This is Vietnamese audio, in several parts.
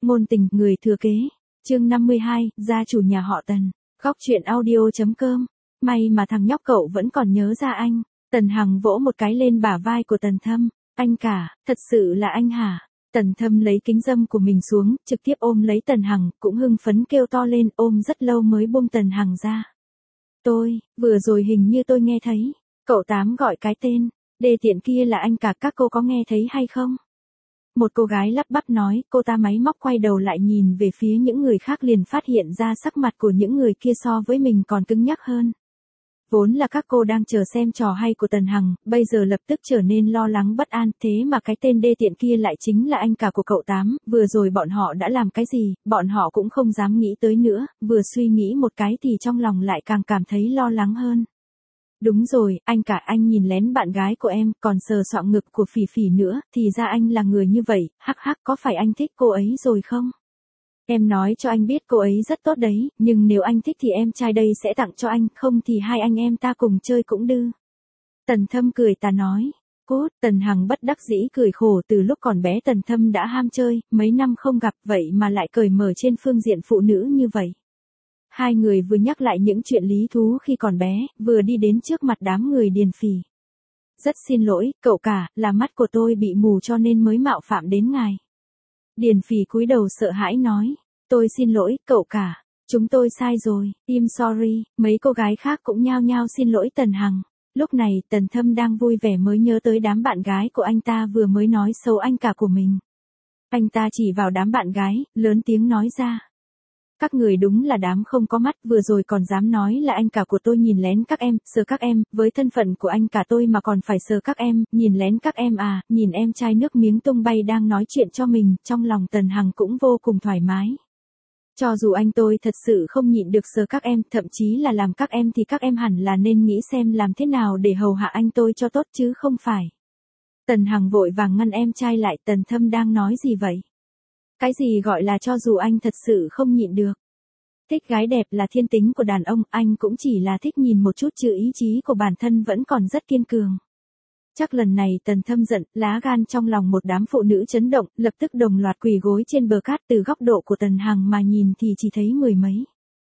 Ngôn tình, người thừa kế. Chương 52, gia chủ nhà họ Tần. Góc truyện audio.com. May mà thằng nhóc cậu vẫn còn nhớ ra anh. Tần Hằng vỗ một cái lên bả vai của Tần Thâm. Anh cả, thật sự là anh hả? Tần Thâm lấy kính râm của mình xuống, trực tiếp ôm lấy Tần Hằng, cũng hưng phấn kêu to lên, ôm rất lâu mới buông Tần Hằng ra. Vừa rồi hình như tôi nghe thấy. Cậu Tám gọi cái tên. Đê tiện kia là anh cả, các cô có nghe thấy hay không? Một cô gái lắp bắp nói, cô ta máy móc quay đầu lại nhìn về phía những người khác liền phát hiện ra sắc mặt của những người kia so với mình còn cứng nhắc hơn. Vốn là các cô đang chờ xem trò hay của Tần Hằng, bây giờ lập tức trở nên lo lắng bất an, thế mà cái tên đê tiện kia lại chính là anh cả của cậu Tám, vừa rồi bọn họ đã làm cái gì, bọn họ cũng không dám nghĩ tới nữa, vừa suy nghĩ một cái thì trong lòng lại càng cảm thấy lo lắng hơn. Đúng rồi, anh cả, anh nhìn lén bạn gái của em, còn sờ soạng ngực của Phỉ Phỉ nữa, thì ra anh là người như vậy, hắc hắc, có phải anh thích cô ấy rồi không? Em nói cho anh biết cô ấy rất tốt đấy, nhưng nếu anh thích thì em trai đây sẽ tặng cho anh, không thì hai anh em ta cùng chơi cũng được. Tần Thâm cười ta nói. Cốt, Tần Hằng bất đắc dĩ cười khổ, từ lúc còn bé Tần Thâm đã ham chơi, mấy năm không gặp vậy mà lại cởi mở trên phương diện phụ nữ như vậy. Hai người vừa nhắc lại những chuyện lý thú khi còn bé, vừa đi đến trước mặt đám người Điền Phỉ. Rất xin lỗi, cậu cả, là mắt của tôi bị mù cho nên mới mạo phạm đến ngài. Điền Phỉ cúi đầu sợ hãi nói, tôi xin lỗi, cậu cả, chúng tôi sai rồi, I'm sorry, mấy cô gái khác cũng nhao nhao xin lỗi Tần Hằng. Lúc này Tần Thâm đang vui vẻ mới nhớ tới đám bạn gái của anh ta vừa mới nói xấu anh cả của mình. Anh ta chỉ vào đám bạn gái, lớn tiếng nói ra. Các người đúng là đám không có mắt, vừa rồi còn dám nói là anh cả của tôi nhìn lén các em, sờ các em, với thân phận của anh cả tôi mà còn phải sờ các em, nhìn lén các em à, nhìn em trai nước miếng tung bay đang nói chuyện cho mình, trong lòng Tần Hằng cũng vô cùng thoải mái. Cho dù anh tôi thật sự không nhịn được sờ các em, thậm chí là làm các em thì các em hẳn là nên nghĩ xem làm thế nào để hầu hạ anh tôi cho tốt chứ không phải. Tần Hằng vội vàng ngăn em trai lại, Tần Thâm đang nói gì vậy? Cái gì gọi là cho dù anh thật sự không nhịn được? Thích gái đẹp là thiên tính của đàn ông, anh cũng chỉ là thích nhìn một chút chứ ý chí của bản thân vẫn còn rất kiên cường. Chắc lần này Tần Thâm giận, lá gan trong lòng một đám phụ nữ chấn động, lập tức đồng loạt quỳ gối trên bờ cát, từ góc độ của Tần Hằng mà nhìn thì chỉ thấy mười mấy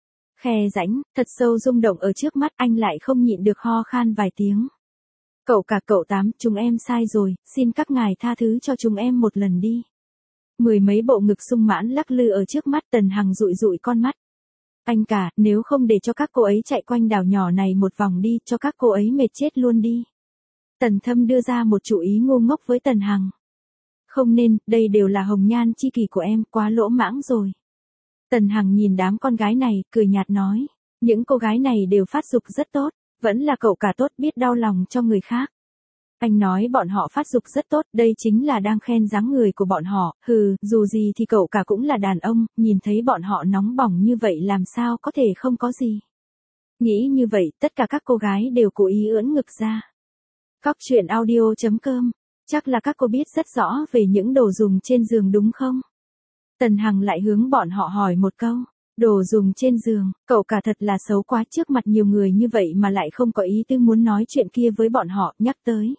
khe rãnh, thật sâu rung động ở trước mắt, anh lại không nhịn được ho khan vài tiếng. Cậu cả, cậu Tám, chúng em sai rồi, xin các ngài tha thứ cho chúng em một lần đi. Mười mấy bộ ngực sung mãn lắc lư ở trước mắt, Tần Hằng dụi dụi con mắt. Anh cả, nếu không để cho các cô ấy chạy quanh đảo nhỏ này một vòng đi, cho các cô ấy mệt chết luôn đi. Tần Thâm đưa ra một chủ ý ngu ngốc với Tần Hằng. Không nên, đây đều là hồng nhan chi kỷ của em, quá lỗ mãng rồi. Tần Hằng nhìn đám con gái này, cười nhạt nói, những cô gái này đều phát dục rất tốt, vẫn là cậu cả tốt biết đau lòng cho người khác. Anh nói bọn họ phát dục rất tốt, đây chính là đang khen dáng người của bọn họ, dù gì thì cậu cả cũng là đàn ông, nhìn thấy bọn họ nóng bỏng như vậy làm sao có thể không có gì. Nghĩ như vậy, tất cả các cô gái đều cố ý ưỡn ngực ra. Góc truyện audio.com, chắc là các cô biết rất rõ về những đồ dùng trên giường đúng không? Tần Hằng lại hướng bọn họ hỏi một câu. Đồ dùng trên giường, cậu cả thật là xấu quá, trước mặt nhiều người như vậy mà lại không có ý tư muốn nói chuyện kia với bọn họ, nhắc tới.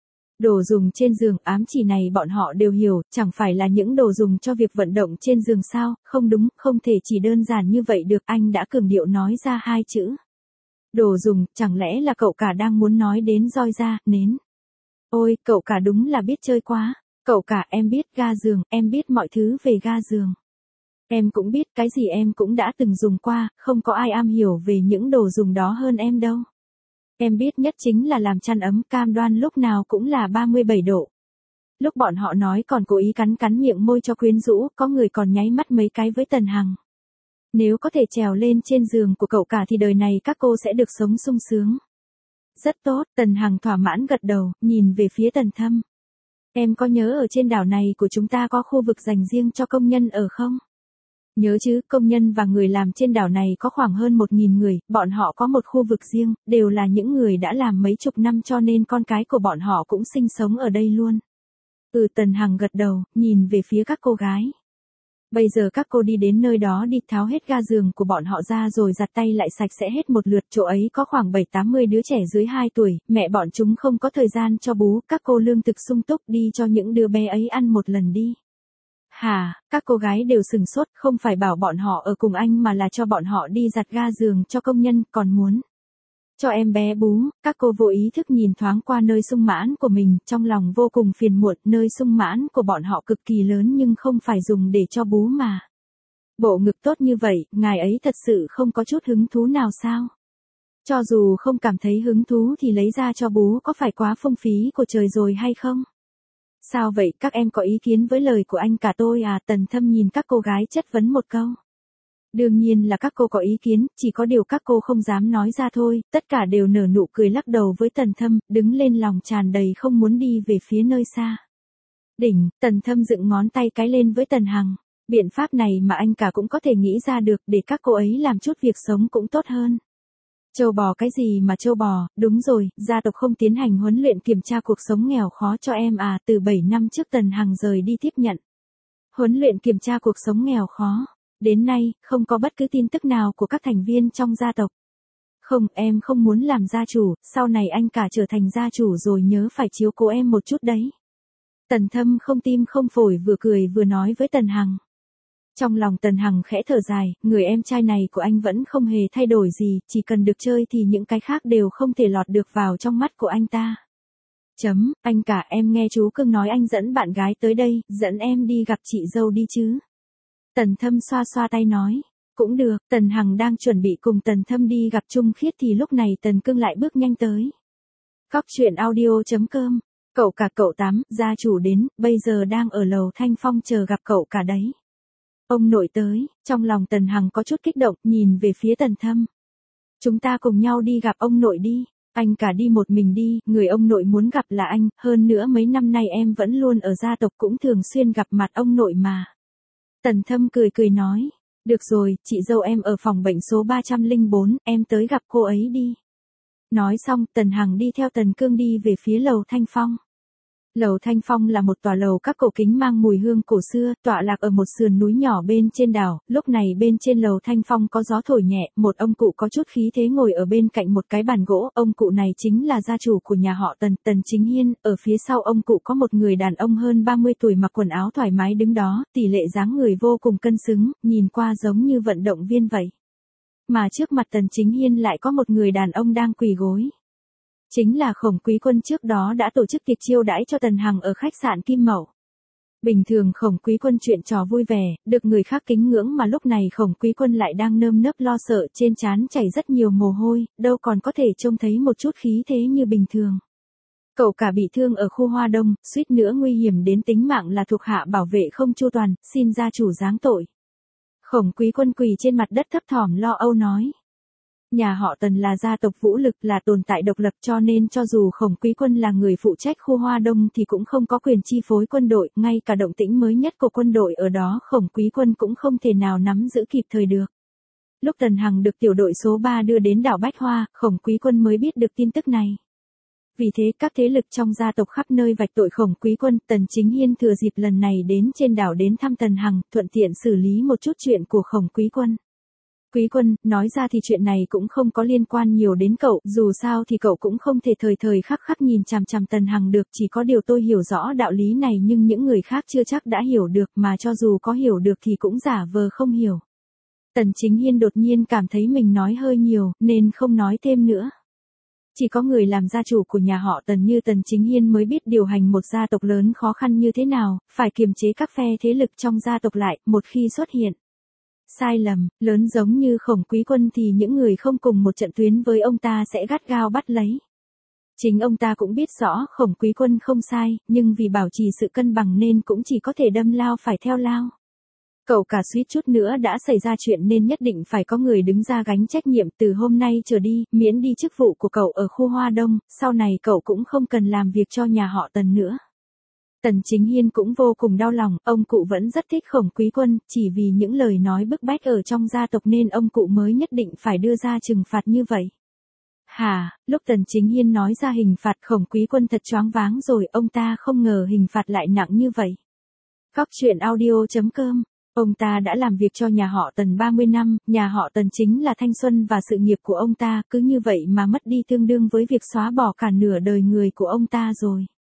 Đồ dùng trên giường, ám chỉ này bọn họ đều hiểu, chẳng phải là những đồ dùng cho việc vận động trên giường sao, không đúng, không thể chỉ đơn giản như vậy được, anh đã cường điệu nói ra hai chữ. Đồ dùng, chẳng lẽ là cậu cả đang muốn nói đến roi da, nến. Ôi, cậu cả đúng là biết chơi quá, cậu cả em biết ga giường, em biết mọi thứ về ga giường. Em cũng biết, cái gì em cũng đã từng dùng qua, không có ai am hiểu về những đồ dùng đó hơn em đâu. Em biết nhất chính là làm chăn ấm, cam đoan lúc nào cũng là 37 độ. Lúc bọn họ nói còn cố ý cắn cắn miệng môi cho quyến rũ, có người còn nháy mắt mấy cái với Tần Hằng. Nếu có thể trèo lên trên giường của cậu cả thì đời này các cô sẽ được sống sung sướng. Rất tốt, Tần Hằng thỏa mãn gật đầu, nhìn về phía Tần Thâm. Em có nhớ ở trên đảo này của chúng ta có khu vực dành riêng cho công nhân ở không? Nhớ chứ, công nhân và người làm trên đảo này có khoảng hơn 1.000 người, bọn họ có một khu vực riêng, đều là những người đã làm mấy chục năm cho nên con cái của bọn họ cũng sinh sống ở đây luôn. Tần Hằng gật đầu, nhìn về phía các cô gái. Bây giờ các cô đi đến nơi đó đi, tháo hết ga giường của bọn họ ra rồi giặt tay lại sạch sẽ hết một lượt, chỗ ấy có khoảng 7-80 đứa trẻ dưới 2 tuổi, mẹ bọn chúng không có thời gian cho bú, các cô lương thực sung túc đi cho những đứa bé ấy ăn một lần đi. Hả, các cô gái đều sừng sốt, không phải bảo bọn họ ở cùng anh mà là cho bọn họ đi giặt ga giường cho công nhân, còn muốn cho em bé bú. Các cô vô ý thức nhìn thoáng qua nơi sung mãn của mình, trong lòng vô cùng phiền muộn, nơi sung mãn của bọn họ cực kỳ lớn nhưng không phải dùng để cho bú mà. Bộ ngực tốt như vậy, ngài ấy thật sự không có chút hứng thú nào sao? Cho dù không cảm thấy hứng thú thì lấy ra cho bú có phải quá phung phí của trời rồi hay không? Sao vậy, các em có ý kiến với lời của anh cả tôi à? Tần Thâm nhìn các cô gái chất vấn một câu. Đương nhiên là các cô có ý kiến, chỉ có điều các cô không dám nói ra thôi, tất cả đều nở nụ cười lắc đầu với Tần Thâm, đứng lên lòng tràn đầy không muốn đi về phía nơi xa. Đỉnh, Tần Thâm dựng ngón tay cái lên với Tần Hằng. Biện pháp này mà anh cả cũng có thể nghĩ ra được để các cô ấy làm chút việc sống cũng tốt hơn. Châu bò cái gì mà châu bò, đúng rồi, gia tộc không tiến hành huấn luyện kiểm tra cuộc sống nghèo khó cho em à, từ 7 năm trước Tần Hằng rời đi tiếp nhận. Huấn luyện kiểm tra cuộc sống nghèo khó. Đến nay, không có bất cứ tin tức nào của các thành viên trong gia tộc. Không, em không muốn làm gia chủ, sau này anh cả trở thành gia chủ rồi nhớ phải chiếu cố em một chút đấy. Tần Thâm không tim không phổi vừa cười vừa nói với Tần Hằng. Trong lòng Tần Hằng khẽ thở dài, người em trai này của anh vẫn không hề thay đổi gì, chỉ cần được chơi thì những cái khác đều không thể lọt được vào trong mắt của anh ta. Anh cả, em nghe chú Cưng nói anh dẫn bạn gái tới đây, dẫn em đi gặp chị dâu đi chứ. Tần Thâm xoa xoa tay nói, cũng được. Tần Hằng đang chuẩn bị cùng Tần Thâm đi gặp Trung Khiết thì lúc này Tần Cưng lại bước nhanh tới. Cóc truyện audio.com, cậu cả cậu Tám, gia chủ đến, bây giờ đang ở lầu Thanh Phong chờ gặp cậu cả đấy. Ông nội tới, trong lòng Tần Hằng có chút kích động, nhìn về phía Tần Thâm. Chúng ta cùng nhau đi gặp ông nội đi, anh cả đi một mình đi, người ông nội muốn gặp là anh, hơn nữa mấy năm nay em vẫn luôn ở gia tộc cũng thường xuyên gặp mặt ông nội mà. Tần Thâm cười cười nói, được rồi, chị dâu em ở phòng bệnh số 304, em tới gặp cô ấy đi. Nói xong, Tần Hằng đi theo Tần Cương đi về phía lầu Thanh Phong. Lầu Thanh Phong là một tòa lầu các cổ kính mang mùi hương cổ xưa, tọa lạc ở một sườn núi nhỏ bên trên đảo. Lúc này bên trên lầu Thanh Phong có gió thổi nhẹ, một ông cụ có chút khí thế ngồi ở bên cạnh một cái bàn gỗ. Ông cụ này chính là gia chủ của nhà họ Tần, Tần Chính Hiên. Ở phía sau ông cụ có một người đàn ông hơn 30 tuổi mặc quần áo thoải mái đứng đó, tỷ lệ dáng người vô cùng cân xứng, nhìn qua giống như vận động viên vậy. Mà trước mặt Tần Chính Hiên lại có một người đàn ông đang quỳ gối. Chính là Khổng Quý Quân trước đó đã tổ chức tiệc chiêu đãi cho Tần Hằng ở khách sạn Kim Mậu. Bình thường Khổng Quý Quân chuyện trò vui vẻ, được người khác kính ngưỡng mà lúc này Khổng Quý Quân lại đang nơm nớp lo sợ, trên trán chảy rất nhiều mồ hôi, đâu còn có thể trông thấy một chút khí thế như bình thường. Cậu cả bị thương ở khu Hoa Đông, suýt nữa nguy hiểm đến tính mạng là thuộc hạ bảo vệ không chu toàn, xin gia chủ giáng tội. Khổng Quý Quân quỳ trên mặt đất thấp thỏm lo âu nói. Nhà họ Tần là gia tộc vũ lực, là tồn tại độc lập, cho nên cho dù Khổng Quý Quân là người phụ trách khu Hoa Đông thì cũng không có quyền chi phối quân đội, ngay cả động tĩnh mới nhất của quân đội ở đó Khổng Quý Quân cũng không thể nào nắm giữ kịp thời được. Lúc Tần Hằng được tiểu đội số 3 đưa đến đảo Bách Hoa, Khổng Quý Quân mới biết được tin tức này. Vì thế các thế lực trong gia tộc khắp nơi vạch tội Khổng Quý Quân. Tần Chính Hiên thừa dịp lần này đến trên đảo đến thăm Tần Hằng, thuận tiện xử lý một chút chuyện của Khổng Quý Quân. Quý Quân, nói ra thì chuyện này cũng không có liên quan nhiều đến cậu, dù sao thì cậu cũng không thể thời thời khắc khắc nhìn chằm chằm Tần Hằng được, chỉ có điều tôi hiểu rõ đạo lý này nhưng những người khác chưa chắc đã hiểu được, mà cho dù có hiểu được thì cũng giả vờ không hiểu. Tần Chính Hiên đột nhiên cảm thấy mình nói hơi nhiều, nên không nói thêm nữa. Chỉ có người làm gia chủ của nhà họ Tần như Tần Chính Hiên mới biết điều hành một gia tộc lớn khó khăn như thế nào, phải kiềm chế các phe thế lực trong gia tộc lại, một khi xuất hiện sai lầm lớn giống như Khổng Quý Quân thì những người không cùng một trận tuyến với ông ta sẽ gắt gao bắt lấy. Chính ông ta cũng biết rõ Khổng Quý Quân không sai, nhưng vì bảo trì sự cân bằng nên cũng chỉ có thể đâm lao phải theo lao. Cậu cả suýt chút nữa đã xảy ra chuyện nên nhất định phải có người đứng ra gánh trách nhiệm. Từ hôm nay trở đi, miễn đi chức vụ của cậu ở khu Hoa Đông, sau này cậu cũng không cần làm việc cho nhà họ Tần nữa. Tần Chính Hiên cũng vô cùng đau lòng, ông cụ vẫn rất thích Khổng Quý Quân, chỉ vì những lời nói bức bách ở trong gia tộc nên ông cụ mới nhất định phải đưa ra trừng phạt như vậy. Hả, lúc Tần Chính Hiên nói ra hình phạt Khổng Quý Quân thật choáng váng rồi, ông ta không ngờ hình phạt lại nặng như vậy. Cóc truyện audio.com, ông ta đã làm việc cho nhà họ Tần 30 năm, nhà họ Tần chính là thanh xuân và sự nghiệp của ông ta, cứ như vậy mà mất đi tương đương với việc xóa bỏ cả nửa đời người của ông ta rồi.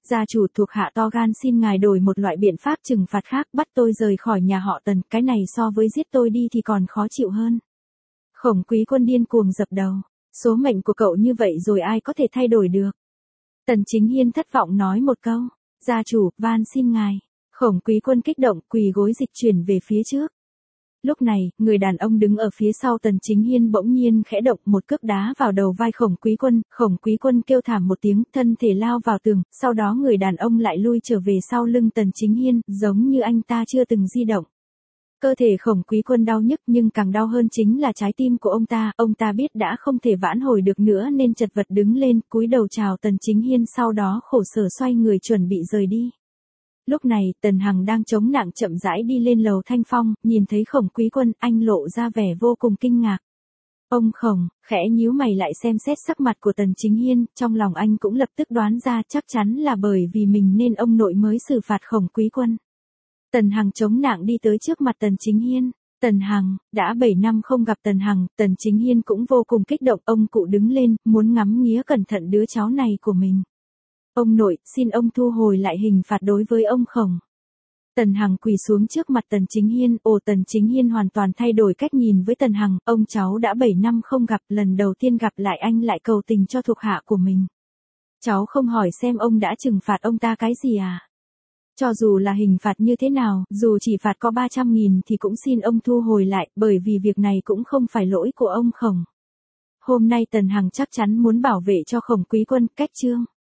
Gia chủ, thuộc hạ to gan xin ngài đổi một loại biện pháp trừng phạt khác, bắt tôi rời khỏi nhà họ Tần, cái này so với giết tôi đi thì còn khó chịu hơn. Khổng Quý Quân điên cuồng dập đầu. Số mệnh của cậu như vậy rồi ai có thể thay đổi được. Tần Chính Hiên thất vọng nói một câu. Gia chủ, van xin ngài. Khổng Quý Quân kích động, quỳ gối dịch chuyển về phía trước. Lúc này, người đàn ông đứng ở phía sau Tần Chính Hiên bỗng nhiên khẽ động, một cước đá vào đầu vai Khổng Quý Quân kêu thảm một tiếng, thân thể lao vào tường, sau đó người đàn ông lại lui trở về sau lưng Tần Chính Hiên, giống như anh ta chưa từng di động. Cơ thể Khổng Quý Quân đau nhức, nhưng càng đau hơn chính là trái tim của ông ta biết đã không thể vãn hồi được nữa nên chật vật đứng lên, cúi đầu chào Tần Chính Hiên, sau đó khổ sở xoay người chuẩn bị rời đi. Lúc này, Tần Hằng đang chống nặng chậm rãi đi lên lầu Thanh Phong, nhìn thấy Khổng Quý Quân, anh lộ ra vẻ vô cùng kinh ngạc. Ông Khổng, khẽ nhíu mày lại xem xét sắc mặt của Tần Chính Hiên, trong lòng anh cũng lập tức đoán ra chắc chắn là bởi vì mình nên ông nội mới xử phạt Khổng Quý Quân. Tần Hằng chống nặng đi tới trước mặt Tần Chính Hiên. Tần Hằng, đã 7 năm không gặp Tần Hằng, Tần Chính Hiên cũng vô cùng kích động, ông cụ đứng lên, muốn ngắm nghía cẩn thận đứa cháu này của mình. Ông nội, xin ông thu hồi lại hình phạt đối với ông Khổng. Tần Hằng quỳ xuống trước mặt Tần Chính Hiên, Tần Chính Hiên hoàn toàn thay đổi cách nhìn với Tần Hằng, ông cháu đã 7 năm không gặp, lần đầu tiên gặp lại anh lại cầu tình cho thuộc hạ của mình. Cháu không hỏi xem ông đã trừng phạt ông ta cái gì à? Cho dù là hình phạt như thế nào, dù chỉ phạt có 300.000 thì cũng xin ông thu hồi lại, bởi vì việc này cũng không phải lỗi của ông Khổng. Hôm nay Tần Hằng chắc chắn muốn bảo vệ cho Khổng Quý Quân, cách chương.